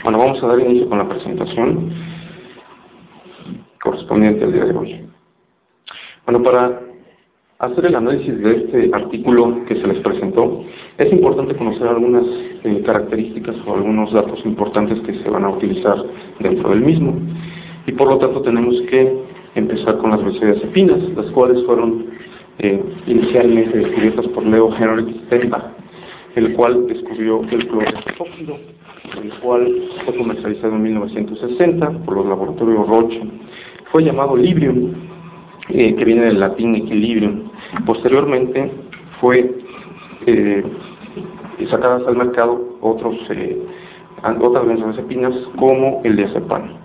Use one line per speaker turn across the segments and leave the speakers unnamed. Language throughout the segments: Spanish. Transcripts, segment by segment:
Bueno, vamos a dar inicio con la presentación correspondiente al día de hoy. Bueno, para hacer el análisis de este artículo que se les presentó, es importante conocer algunas características o algunos datos importantes que se van a utilizar dentro del mismo. Y por lo tanto tenemos que empezar con las benzodiazepinas, las cuales fueron inicialmente descubiertas por Leo Henrik Stenbach, el cual descubrió el clorhexidróxido, el cual fue comercializado en 1960 por los laboratorios Roche. Fue llamado Librium, que viene del latín equilibrium. Posteriormente fue sacadas al mercado otras benzodiazepinas como el diazepam.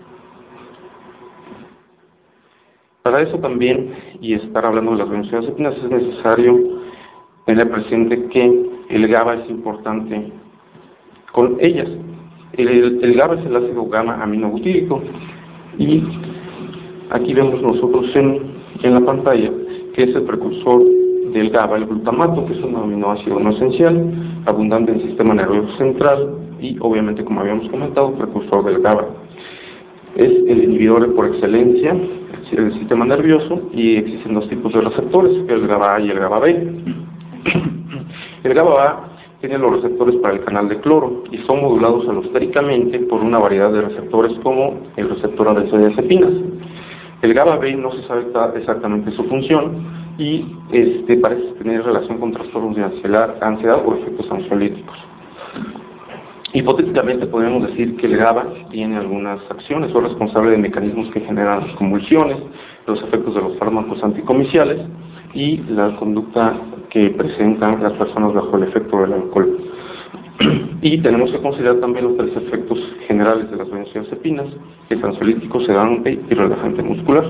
Para eso también, y estar hablando de las benzodiazepinas, es necesario tener presente que el GABA es importante con ellas. El GABA es el ácido gamma aminobutírico, y aquí vemos nosotros en la pantalla que es el precursor del GABA, el glutamato, que es un aminoácido no esencial, abundante en el sistema nervioso central y obviamente, como habíamos comentado, precursor del GABA. Es el inhibidor por excelencia del sistema nervioso, y existen dos tipos de receptores, el GABA A y el GABA B. El GABA A tiene los receptores para el canal de cloro y son modulados alostéricamente por una variedad de receptores como el receptor a benzodiazepinas. El GABA B no se sabe exactamente su función y parece tener relación con trastornos de ansiedad o efectos ansiolíticos. Hipotéticamente podríamos decir que el GABA tiene algunas acciones o es responsable de mecanismos que generan las convulsiones, los efectos de los fármacos anticomiciales y la conducta que presentan las personas bajo el efecto del alcohol. Y tenemos que considerar también los tres efectos generales de las benzodiazepinas, que es ansiolítico, sedante y relajante muscular.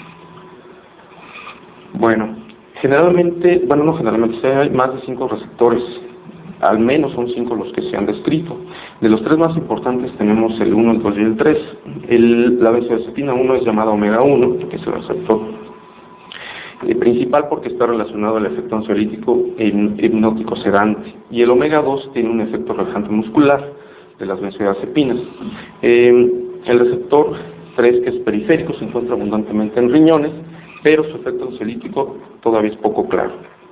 Hay más de 5 receptores, al menos son 5 los que se han descrito. De los 3 más importantes tenemos el 1, el 2 y el 3. La benzodiazepina 1 es llamada omega 1, que es el receptor principal porque está relacionado al efecto ansiolítico e hipnótico sedante, y el omega 2 tiene un efecto relajante muscular de las benzodiazepinas. El receptor 3, que es periférico, se encuentra abundantemente en riñones, pero su efecto ansiolítico todavía es poco claro.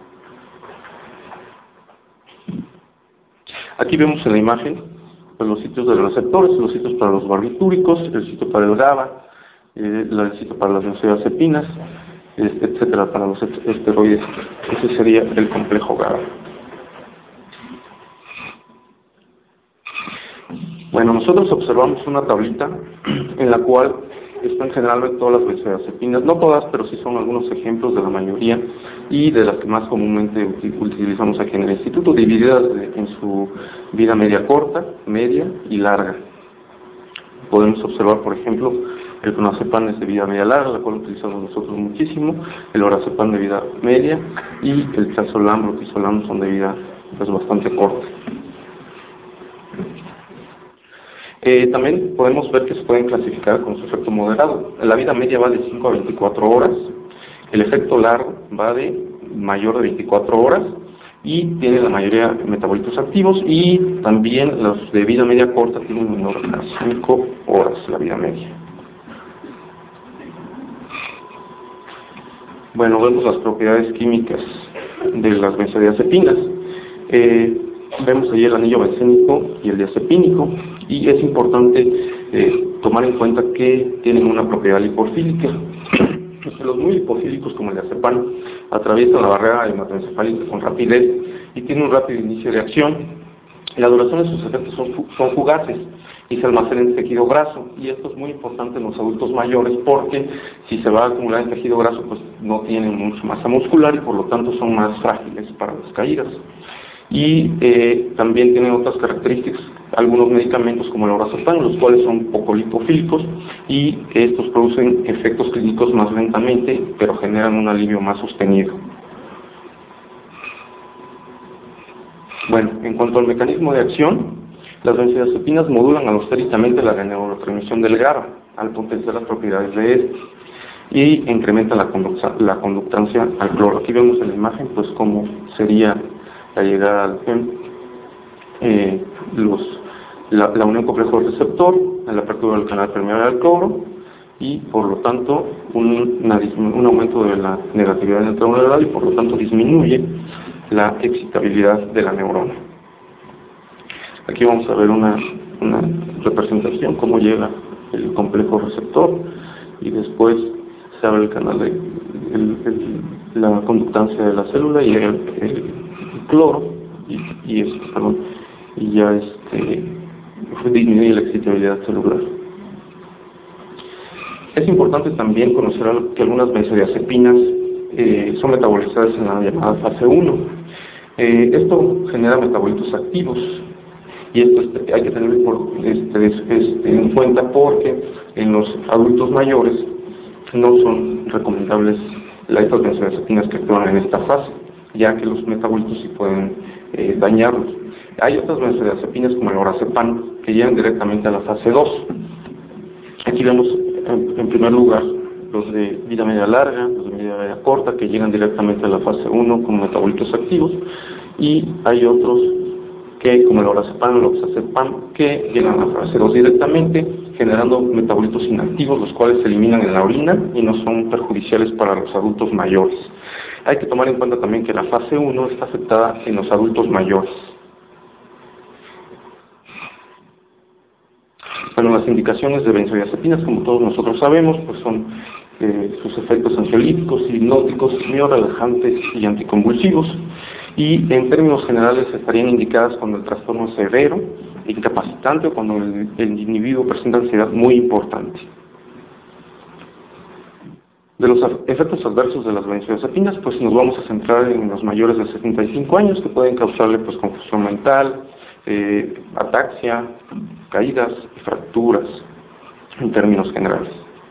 Aquí vemos en la imagen los sitios de los receptores, los sitios para los barbitúricos, el sitio para el GABA, el sitio para las benzodiazepinas, etcétera, para los esteroides. Ese sería el complejo GABA. Bueno, nosotros observamos una tablita en la cual están generalmente todas las benzodiazepinas, no todas, pero sí son algunos ejemplos de la mayoría y de las que más comúnmente utilizamos aquí en el instituto, divididas en su vida media corta, media y larga. Podemos observar, por ejemplo, el clonazepam es de vida media larga, la cual utilizamos nosotros muchísimo, el lorazepam de vida media y el prazolam, rotizolam son de vida bastante corta. También podemos ver que se pueden clasificar con su efecto moderado. La vida media va de 5 a 24 horas, el efecto largo va de mayor de 24 horas y tiene la mayoría de metabolitos activos, y también los de vida media corta tienen menor a 5 horas la vida media. Bueno, vemos las propiedades químicas de las benzodiazepinas. Vemos allí el anillo bencénico y el diazepínico, y es importante tomar en cuenta que tienen una propiedad lipofílica. Los muy lipofílicos, como el diazepam, atraviesan la barrera hematoencefálica con rapidez y tienen un rápido inicio de acción. La duración de sus efectos son fugaces y se almacenan en tejido graso, y esto es muy importante en los adultos mayores porque si se va a acumular en tejido graso, pues no tienen mucha masa muscular y por lo tanto son más frágiles para las caídas. Y también tienen otras características, algunos medicamentos como el lorazepam, los cuales son poco lipofílicos y estos producen efectos clínicos más lentamente, pero generan un alivio más sostenido. Bueno, en cuanto al mecanismo de acción, las benzodiazepinas modulan alostéricamente la neurotransmisión del GABA al potenciar las propiedades de este y incrementan la conductancia al cloro. Aquí vemos en la imagen pues cómo sería la llegada al GEM, la unión complejo-receptor, la apertura del canal permeable al cloro y por lo tanto un aumento de la negatividad neuronal y por lo tanto disminuye la excitabilidad de la neurona. Aquí vamos a ver una representación, cómo llega el complejo receptor y después se abre el canal de la conductancia de la célula y el cloro y ya disminuye la excitabilidad celular. Es importante también conocer que algunas benzodiazepinas son metabolizadas en la llamada fase 1. Esto genera metabolitos activos y esto hay que tenerlo en cuenta porque en los adultos mayores no son recomendables estas benzodiazepinas que actúan en esta fase, ya que los metabolitos sí pueden dañarlos. Hay otras benzodiazepinas como el lorazepam que llegan directamente a la fase 2. Aquí vemos en primer lugar los de vida media larga, los de vida media corta que llegan directamente a la fase 1 como metabolitos activos, y hay otros que como el lorazepam, el oxazepam que llegan a la fase 2 directamente generando metabolitos inactivos, los cuales se eliminan en la orina y no son perjudiciales para los adultos mayores. Hay que tomar en cuenta también que la fase 1 está afectada en los adultos mayores. Bueno, las indicaciones de benzodiazepinas, como todos nosotros sabemos, pues son sus efectos ansiolíticos, hipnóticos, miorelajantes y anticonvulsivos, y en términos generales estarían indicadas cuando el trastorno es severo, incapacitante o cuando el individuo presenta ansiedad muy importante. De los efectos adversos de las benzodiazepinas, pues nos vamos a centrar en los mayores de 75 años que pueden causarle pues confusión mental, ataxia, caídas y fracturas en términos generales.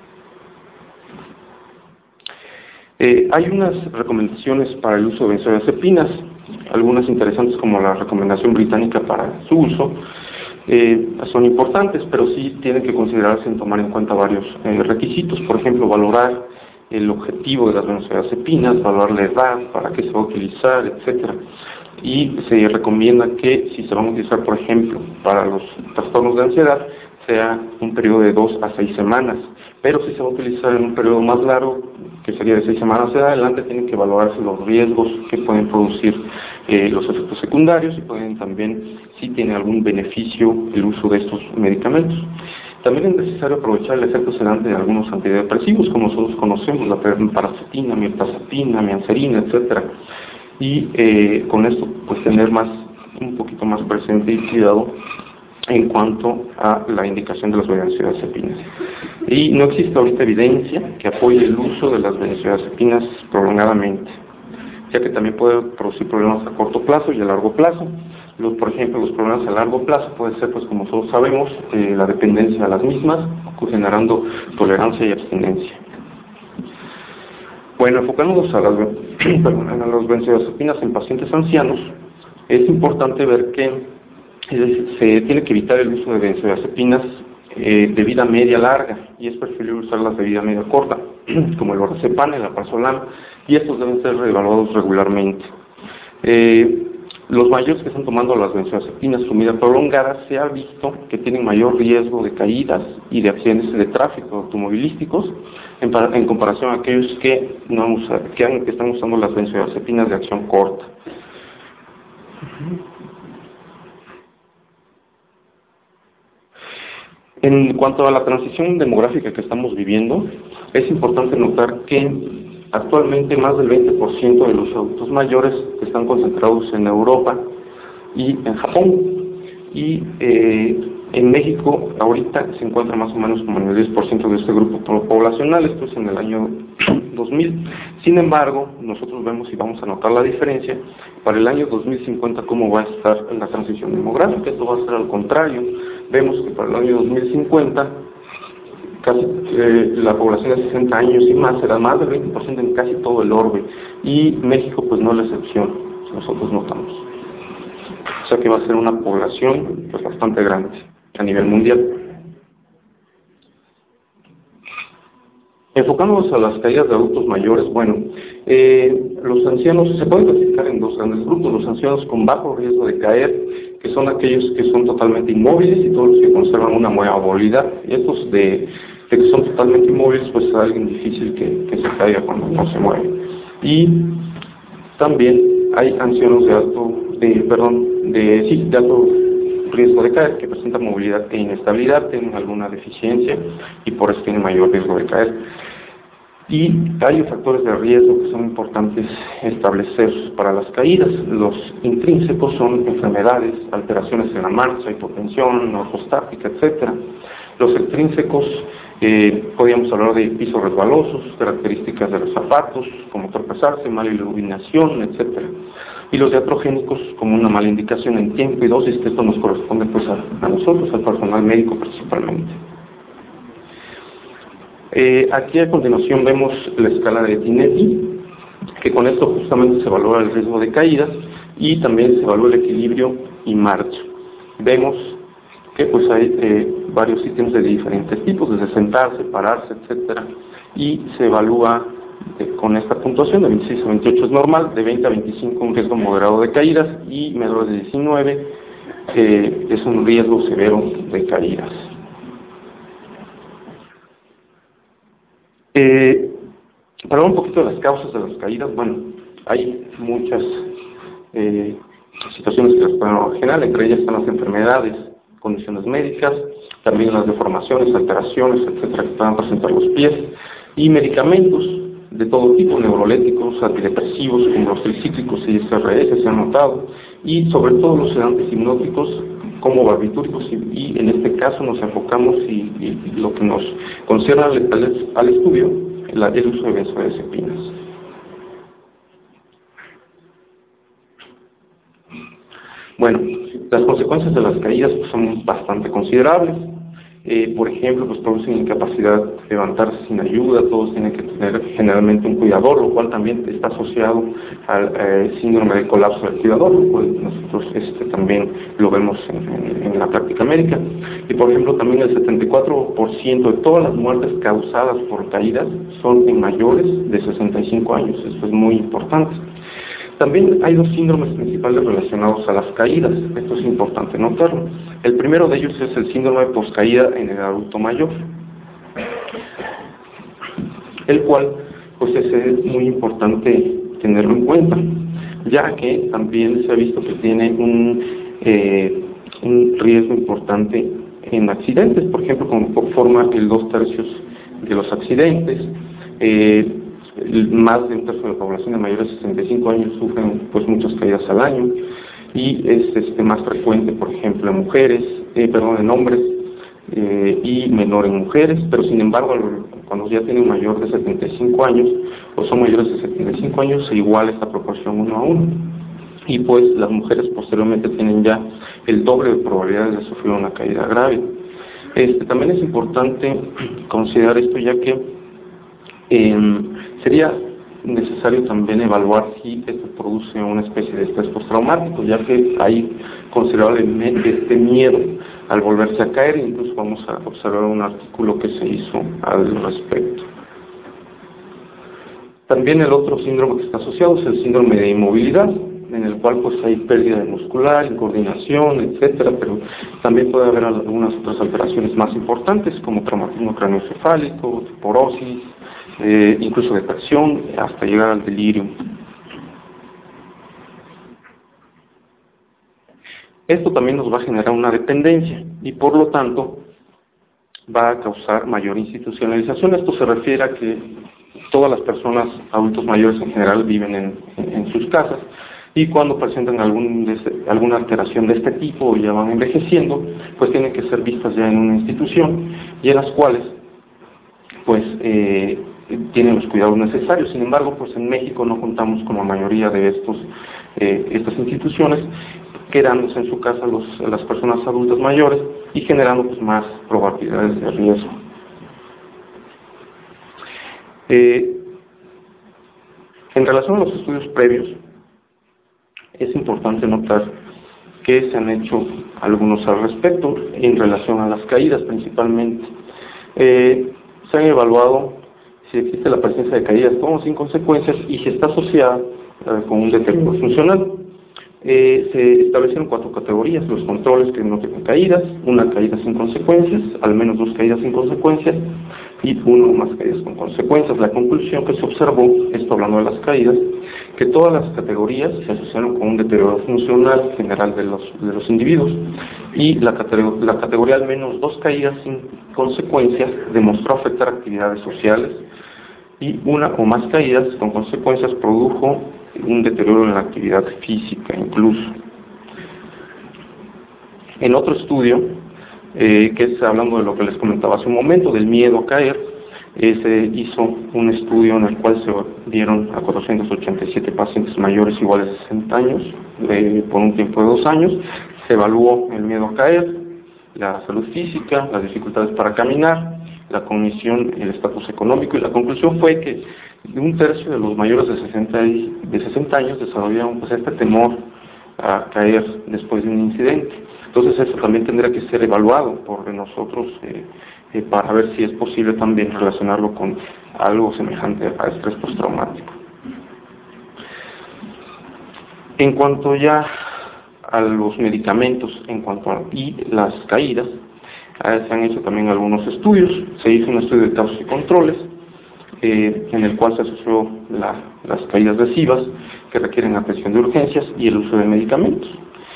Hay unas recomendaciones para el uso de benzodiazepinas, algunas interesantes como la recomendación británica para su uso, son importantes, pero sí tienen que considerarse en tomar en cuenta varios requisitos, por ejemplo, valorar el objetivo de las benzodiazepinas, valorar la edad, para qué se va a utilizar, etcétera. Y se recomienda que si se van a utilizar, por ejemplo, para los trastornos de ansiedad, sea un periodo de 2 a 6 semanas, pero si se va a utilizar en un periodo más largo, que sería de 6 semanas en adelante, tienen que valorarse los riesgos que pueden producir los efectos secundarios y pueden también, si tiene algún beneficio, el uso de estos medicamentos. También es necesario aprovechar el efecto sedante de algunos antidepresivos, como nosotros conocemos, la paracetina, mirtazapina, mianserina, etcétera. Y con esto, pues tener un poquito más presente y cuidado en cuanto a la indicación de las benzodiazepinas. Y no existe ahorita evidencia que apoye el uso de las benzodiazepinas prolongadamente, ya que también puede producir problemas a corto plazo y a largo plazo. Por ejemplo, los problemas a largo plazo pueden ser, pues como todos sabemos, la dependencia a las mismas, generando tolerancia y abstinencia. Bueno, enfocándonos a las benzodiazepinas en pacientes ancianos, es importante ver que se tiene que evitar el uso de benzodiazepinas de vida media larga, y es preferible usarlas de vida media corta, como el lorazepam, el alprazolam, y estos deben ser reevaluados regularmente. Los mayores que están tomando las benzodiazepinas su vida prolongada se ha visto que tienen mayor riesgo de caídas y de accidentes de tráfico automovilísticos en comparación a aquellos que están usando las benzodiazepinas de acción corta. En cuanto a la transición demográfica que estamos viviendo, es importante notar que actualmente más del 20% de los adultos mayores están concentrados en Europa y en Japón. Y en México ahorita se encuentra más o menos como en el 10% de este grupo poblacional, esto es en el año 2000. Sin embargo, nosotros vemos y vamos a notar la diferencia para el año 2050 cómo va a estar en la transición demográfica. Esto va a ser al contrario. Vemos que para el año 2050 casi la población de 60 años y más será más del 20% en casi todo el orbe, y México pues no es la excepción, nosotros notamos. O sea que va a ser una población pues bastante grande a nivel mundial. Enfocándonos a las caídas de adultos mayores, bueno, los ancianos se pueden clasificar en dos grandes grupos: los ancianos con bajo riesgo de caer, que son aquellos que son totalmente inmóviles, y todos los que conservan una buena movilidad. Y estos de que son totalmente inmóviles, pues es alguien difícil que se caiga cuando no se mueve. Y también hay ancianos de alto riesgo de caer, que presentan movilidad e inestabilidad, tienen alguna deficiencia y por eso tienen mayor riesgo de caer. Y hay factores de riesgo que son importantes establecer para las caídas. Los intrínsecos son enfermedades, alteraciones en la marcha, hipotensión, ortostática, etc. Los extrínsecos, podríamos hablar de pisos resbalosos, características de los zapatos, como tropezarse, mala iluminación, etc. Y los iatrogénicos, como una mala indicación en tiempo y dosis, que esto nos corresponde pues a nosotros, al personal médico principalmente. Aquí a continuación vemos la escala de Tinetti, que con esto justamente se valora el riesgo de caídas y también se evalúa el equilibrio y marcha. Vemos que pues hay varios ítems de diferentes tipos, desde sentarse, pararse, etcétera, y se evalúa con esta puntuación de 26 a 28 es normal, de 20 a 25 un riesgo moderado de caídas, y menores de 19 es un riesgo severo de caídas. Para hablar un poquito de las causas de las caídas, bueno, hay muchas situaciones que las pueden originar, entre ellas están las enfermedades, condiciones médicas, también las deformaciones, alteraciones, etcétera, que puedan presentar los pies, y medicamentos de todo tipo, neuroléticos, antidepresivos, como los tricíclicos y SRS se han notado, y sobre todo los sedantes hipnóticos como barbitúricos, y en este caso nos enfocamos y lo que nos concierne al estudio, el uso de benzodiazepinas. Bueno, las consecuencias de las caídas pues, son bastante considerables. Por ejemplo, pues producen incapacidad de levantarse sin ayuda, todos tienen que tener generalmente un cuidador, lo cual también está asociado al síndrome de colapso del cuidador, lo cual nosotros también lo vemos en la práctica médica. Y por ejemplo, también el 74% de todas las muertes causadas por caídas son en mayores de 65 años, esto es muy importante. También hay dos síndromes principales relacionados a las caídas, esto es importante notarlo. El primero de ellos es el síndrome de poscaída en el adulto mayor, el cual pues es muy importante tenerlo en cuenta, ya que también se ha visto que tiene un riesgo importante en accidentes, por ejemplo, como forma el 2/3 de los accidentes. Más de un tercio de la población de mayores de 65 años sufren pues muchas caídas al año, y es más frecuente, por ejemplo, en hombres y menor en mujeres, pero sin embargo cuando ya tienen mayor de 75 años o son mayores de 75 años se iguala esta proporción 1 a 1, y pues las mujeres posteriormente tienen ya el doble de probabilidades de sufrir una caída grave. También es importante considerar esto, ya que sería necesario también evaluar si esto produce una especie de estrés postraumático, ya que hay considerablemente miedo al volverse a caer, e incluso vamos a observar un artículo que se hizo al respecto. También el otro síndrome que está asociado es el síndrome de inmovilidad, en el cual pues hay pérdida de muscular, incoordinación, etcétera, pero también puede haber algunas otras alteraciones más importantes, como traumatismo craneoencefálico, porosis, incluso depresión, hasta llegar al delirio. Esto también nos va a generar una dependencia y por lo tanto va a causar mayor institucionalización. Esto se refiere a que todas las personas, adultos mayores en general, viven en sus casas, y cuando presentan alguna alteración de este tipo o ya van envejeciendo, pues tienen que ser vistas ya en una institución, y en las cuales pues tienen los cuidados necesarios. Sin embargo, pues en México no contamos con la mayoría de estas instituciones, quedándose en su casa las personas adultas mayores y generando pues más probabilidades de riesgo. En relación a los estudios previos, es importante notar que se han hecho algunos al respecto en relación a las caídas principalmente. Se han evaluado si existe la presencia de caídas con o sin consecuencias y si está asociada con un deterioro funcional. Se establecieron 4 categorías: los controles que no tienen caídas, una caída sin consecuencias, al menos 2 caídas sin consecuencias y 1 o más caídas con consecuencias. La conclusión que se observó, esto hablando de las caídas, que todas las categorías se asociaron con un deterioro funcional general de los individuos, y la categoría al menos 2 caídas sin consecuencias demostró afectar actividades sociales, y 1 o más caídas con consecuencias produjo un deterioro en la actividad física incluso. En otro estudio, que es hablando de lo que les comentaba hace un momento, del miedo a caer, se hizo un estudio en el cual se dieron a 487 pacientes mayores iguales a 60 años, por un tiempo de 2 años. Se evaluó el miedo a caer, la salud física, las dificultades para caminar, la cognición, el estatus económico, y la conclusión fue que un tercio de los mayores de 60 años desarrollaron pues este temor a caer después de un incidente. Entonces eso también tendrá que ser evaluado por nosotros para ver si es posible también relacionarlo con algo semejante a estrés postraumático. En cuanto ya a los medicamentos y las caídas, se han hecho también algunos estudios. Se hizo un estudio de causas y controles, en el cual se asoció las caídas lesivas que requieren atención de urgencias y el uso de medicamentos.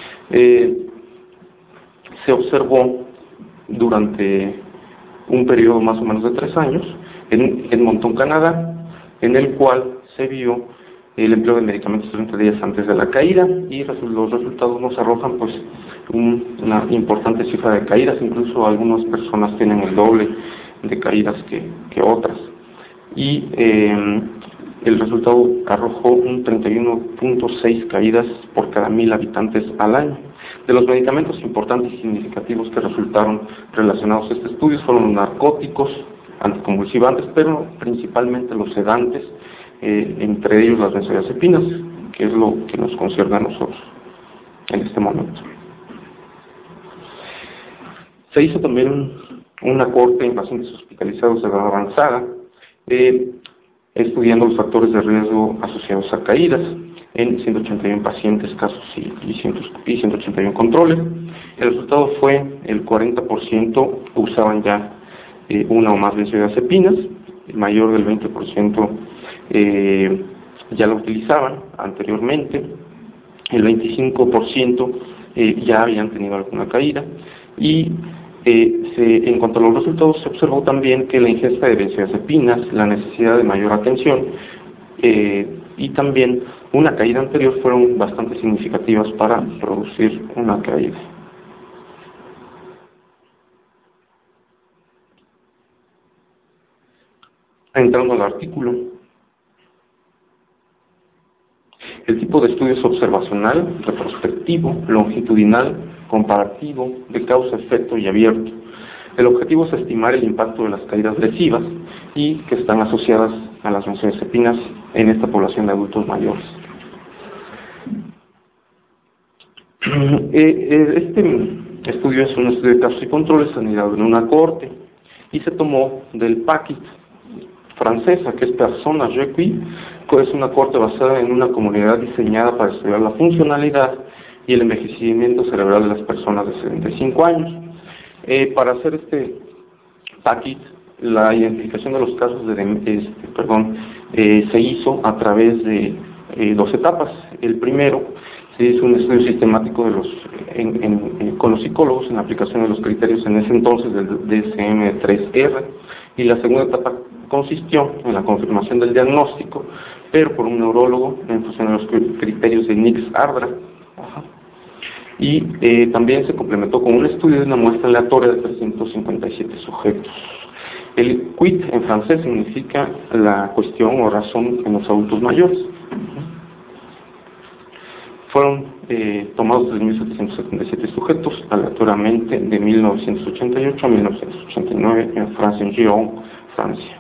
Se observó durante un periodo más o menos de 3 años en Edmonton, Canadá, en el cual se vio el empleo de medicamentos 30 días antes de la caída, y los resultados nos arrojan pues una importante cifra de caídas. Incluso algunas personas tienen el doble de caídas que otras, y el resultado arrojó un 31.6 caídas por cada 1000 habitantes al año. De los medicamentos importantes y significativos que resultaron relacionados a este estudio fueron los narcóticos, anticonvulsivantes, pero principalmente los sedantes, entre ellos las benzodiazepinas, que es lo que nos concierne a nosotros en este momento. Se hizo también una corte en pacientes hospitalizados de edad avanzada, estudiando los factores de riesgo asociados a caídas en 181 pacientes, casos y 181 controles. El resultado fue el 40% usaban ya 1 o más benzodiazepinas, el mayor del 20% ya lo utilizaban anteriormente, el 25% ya habían tenido alguna caída, y en cuanto a los resultados se observó también que la ingesta de benzodiazepinas, la necesidad de mayor atención y también una caída anterior fueron bastante significativas para producir una caída. Entrando al artículo, el tipo de estudio es observacional, retrospectivo, longitudinal, comparativo, de causa-efecto y abierto. El objetivo es estimar el impacto de las caídas lesivas y que están asociadas a las benzodiazepinas en esta población de adultos mayores. Este estudio es un estudio de casos y controles anidado en una cohorte y se tomó del PACIT francesa, que es Personas Requis, que es una cohorte basada en una comunidad diseñada para estudiar la funcionalidad y el envejecimiento cerebral de las personas de 75 años. Para hacer este PACIT, la identificación de los casos se hizo a través de 2 etapas. El primero, se hizo un estudio sistemático con los psicólogos en la aplicación de los criterios en ese entonces del DSM-3R, y la segunda etapa consistió en la confirmación del diagnóstico, pero por un neurólogo en función de los criterios de Nix-Ardra. Y también se complementó con un estudio de una muestra aleatoria de 357 sujetos. El quid en francés significa la cuestión o razón en los adultos mayores. Fueron tomados 3.777 sujetos aleatoriamente de 1988 a 1989 en Francia, en Gijón, Francia.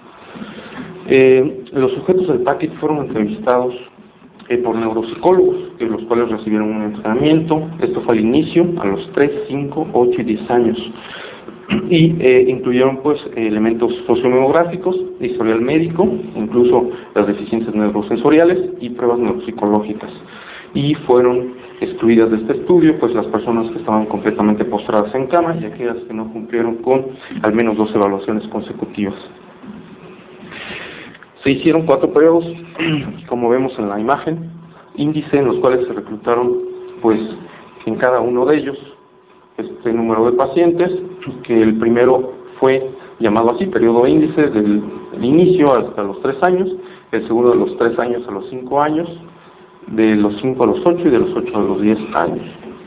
Los sujetos del PACIT fueron entrevistados por neuropsicólogos, los cuales recibieron un entrenamiento. Esto fue al inicio, a los 3, 5, 8 y 10 años. y incluyeron pues elementos sociodemográficos, historial médico, incluso las deficiencias neurosensoriales y pruebas neuropsicológicas. Y fueron excluidas de este estudio pues las personas que estaban completamente postradas en cama y aquellas que no cumplieron con al menos 2 evaluaciones consecutivas. Se hicieron 4 periodos, como vemos en la imagen, índice en los cuales se reclutaron pues en cada uno de ellos este número de pacientes, que el primero fue llamado así, periodo índice, del inicio hasta los 3 años, el segundo de los 3 años a los 5 años, de los 5 a los 8 y de los 8 a los 10 años.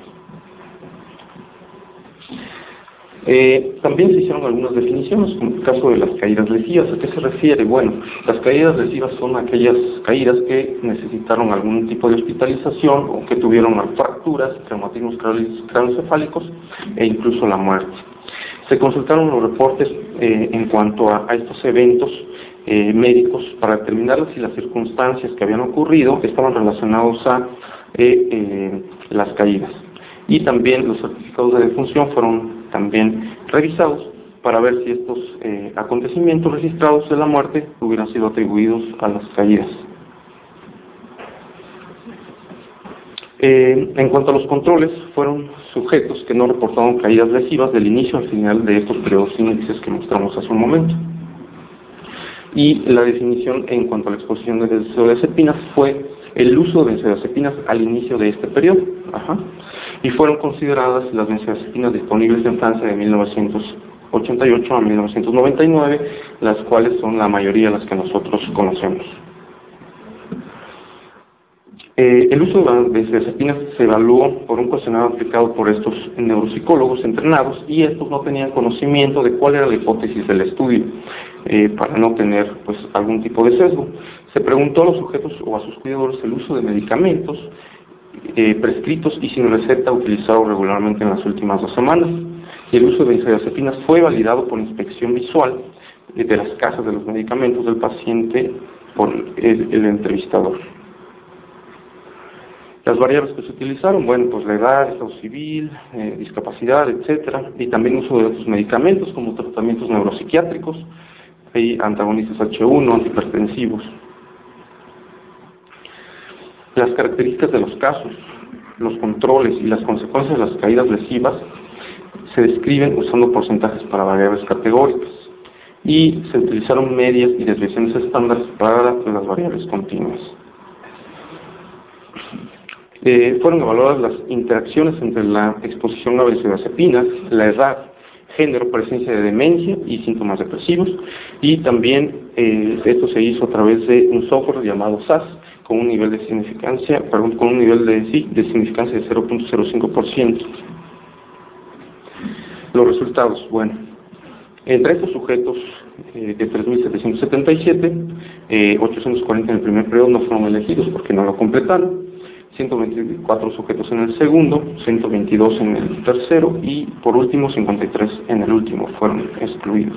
También se hicieron algunas definiciones, como el caso de las caídas lesivas. ¿A qué se refiere? Bueno, las caídas lesivas son aquellas caídas que necesitaron algún tipo de hospitalización o que tuvieron fracturas, traumatismos craneoencefálicos e incluso la muerte. Se consultaron los reportes en cuanto a estos eventos médicos para determinar si las circunstancias que habían ocurrido estaban relacionados a las caídas. Y también los certificados de defunción fueron también revisados para ver si estos acontecimientos registrados de la muerte hubieran sido atribuidos a las caídas. En cuanto a los controles, fueron sujetos que no reportaron caídas lesivas del inicio al final de estos periodos índices que mostramos hace un momento. Y la definición en cuanto a la exposición de benzodiazepinas fue el uso de benzodiazepinas al inicio de este periodo. Y fueron consideradas las benzodiazepinas disponibles en Francia de 1988 a 1999, las cuales son la mayoría de las que nosotros conocemos. El uso de benzodiazepinas se evaluó por un cuestionario aplicado por estos neuropsicólogos entrenados y estos no tenían conocimiento de cuál era la hipótesis del estudio, para no tener pues algún tipo de sesgo. Se preguntó a los sujetos o a sus cuidadores el uso de medicamentos prescritos y sin receta utilizados regularmente en las últimas 2 semanas. Y el uso de benzodiazepinas fue validado por inspección visual de las cajas de los medicamentos del paciente por el entrevistador. Las variables que se utilizaron, bueno, pues la edad, estado civil, discapacidad, etcétera, y también uso de otros medicamentos como tratamientos neuropsiquiátricos y antagonistas H1, antihipertensivos. Las características de los casos, los controles y las consecuencias de las caídas lesivas se describen usando porcentajes para variables categóricas y se utilizaron medias y desviaciones estándares para las variables continuas. Fueron evaluadas las interacciones entre la exposición a benzodiazepinas, la edad, género, presencia de demencia y síntomas depresivos, y también esto se hizo a través de un software llamado SAS con un nivel de significancia, con un nivel de significancia de 0.05%. Los resultados, bueno, entre estos sujetos de 3.777, 840 en el primer periodo no fueron elegidos porque no lo completaron. 124 sujetos en el segundo, 122 en el tercero y por último 53 en el último fueron excluidos.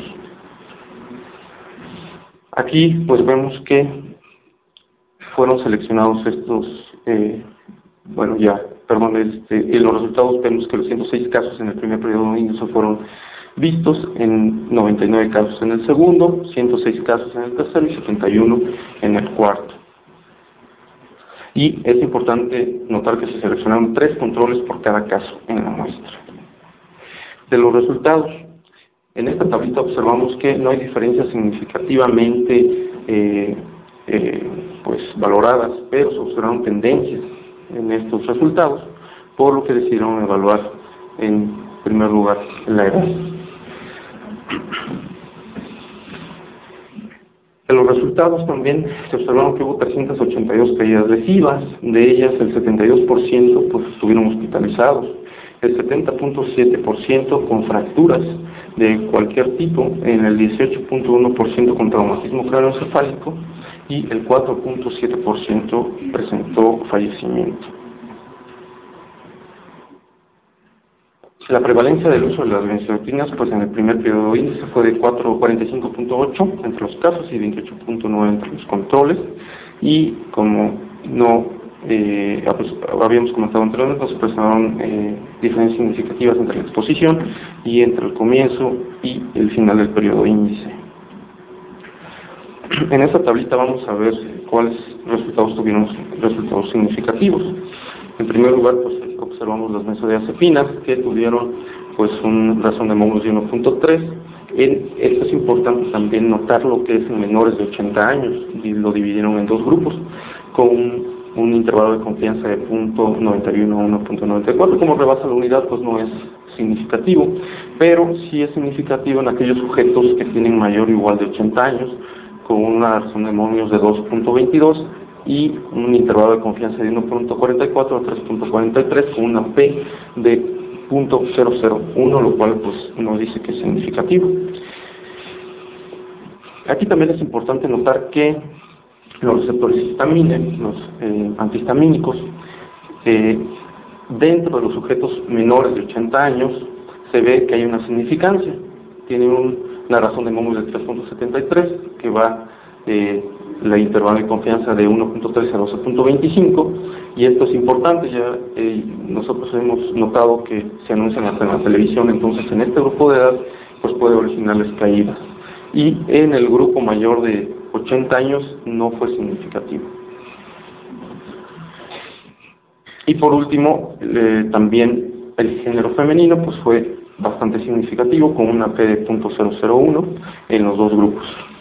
Aquí pues vemos que fueron seleccionados estos, en los resultados vemos que los 106 casos en el primer periodo de índice fueron vistos, en 99 casos en el segundo, 106 casos en el tercero y 71 en el cuarto. Y es importante notar que se seleccionaron 3 controles por cada caso en la muestra. De los resultados, en esta tablita observamos que no hay diferencias significativamente valoradas, pero se observaron tendencias en estos resultados, por lo que decidieron evaluar en primer lugar la edad. De los resultados también se observaron que hubo 382 caídas lesivas, de ellas el 72% pues estuvieron hospitalizados, el 70.7% con fracturas de cualquier tipo, en el 18.1% con traumatismo craneoencefálico y el 4.7% presentó fallecimiento. La prevalencia del uso de las benzodiazepinas pues en el primer periodo de índice fue de 45.8 entre los casos y 28.9 entre los controles, y como no pues, habíamos comentado anteriormente, se presentaron diferencias significativas entre la exposición y entre el comienzo y el final del periodo índice. En esta tablita vamos a ver cuáles resultados tuvieron resultados significativos. En primer lugar, pues observamos las benzodiazepinas que tuvieron pues una razón de módulos de 1.3. Esto es importante también notar lo que es en menores de 80 años, y lo dividieron en dos grupos, con un intervalo de confianza de 0.91 a 1.94. Como rebasa la unidad, pues no es significativo, pero sí es significativo en aquellos sujetos que tienen mayor o igual de 80 años, con una razón de módulos de 2.22 y un intervalo de confianza de 1.44 a 3.43 con una P de 0.001, lo cual pues nos dice que es significativo. Aquí también es importante notar que los receptores histamina, los antihistamínicos, dentro de los sujetos menores de 80 años se ve que hay una significancia. Tiene una razón de módulos de 3.73 que va la intervalo de confianza de 1.3 a 12.25, y esto es importante. Ya nosotros hemos notado que se anuncian hasta en la televisión, entonces en este grupo de edad pues puede originarles caídas, y en el grupo mayor de 80 años no fue significativo. Y por último, también el género femenino pues fue bastante significativo, con una P de 0.001 en los dos grupos.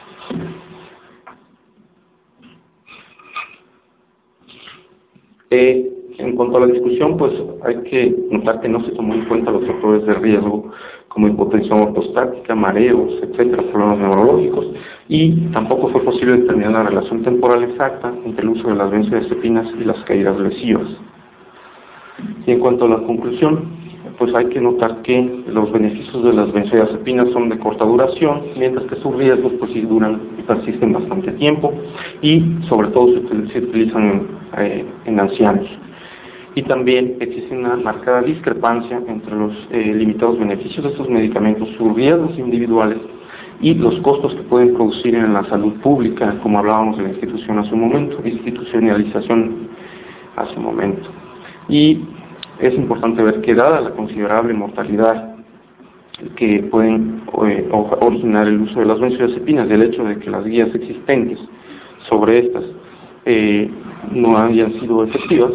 En cuanto a la discusión, pues hay que notar que no se tomó en cuenta los factores de riesgo como hipotensión ortostática, mareos, etcétera, problemas neurológicos, y tampoco fue posible determinar la relación temporal exacta entre el uso de las benzodiazepinas y las caídas lesivas. Y en cuanto a la conclusión, pues hay que notar que los beneficios de las benzodiazepinas son de corta duración, mientras que sus riesgos pues sí duran y persisten bastante tiempo, y sobre todo se utilizan en ancianos. Y también existe una marcada discrepancia entre los limitados beneficios de estos medicamentos, sus riesgos individuales y los costos que pueden producir en la salud pública, como hablábamos de la institucionalización hace un momento. Y es importante ver que, dada la considerable mortalidad que pueden originar el uso de las benzodiazepinas, del hecho de que las guías existentes sobre estas no hayan sido efectivas,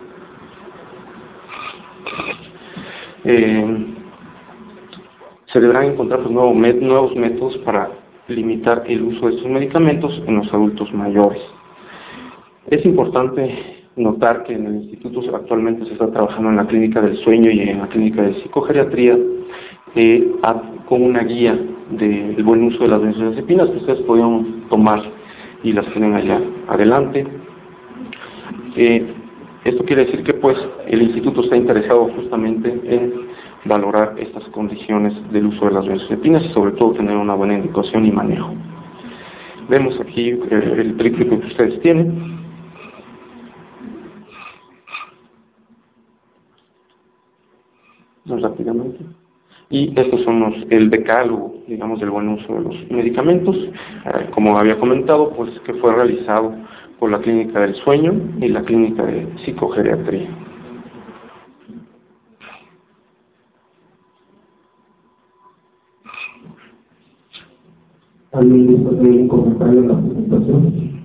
se deberán encontrar pues, nuevos métodos para limitar el uso de estos medicamentos en los adultos mayores. Es importante notar que en el instituto actualmente se está trabajando en la clínica del sueño y en la clínica de psicogeriatría con una guía del buen uso de las benzodiazepinas que ustedes podrían tomar y las tienen allá adelante. Esto quiere decir que pues el instituto está interesado justamente en valorar estas condiciones del uso de las benzodiazepinas y sobre todo tener una buena indicación y manejo. Vemos aquí el tríptico que ustedes tienen. Rápidamente. Y estos son el decálogo, digamos, del buen uso de los medicamentos, como había comentado, pues que fue realizado por la clínica del sueño y la clínica de psicogeriatría.
¿Alguien gusta hacer un comentario en la presentación?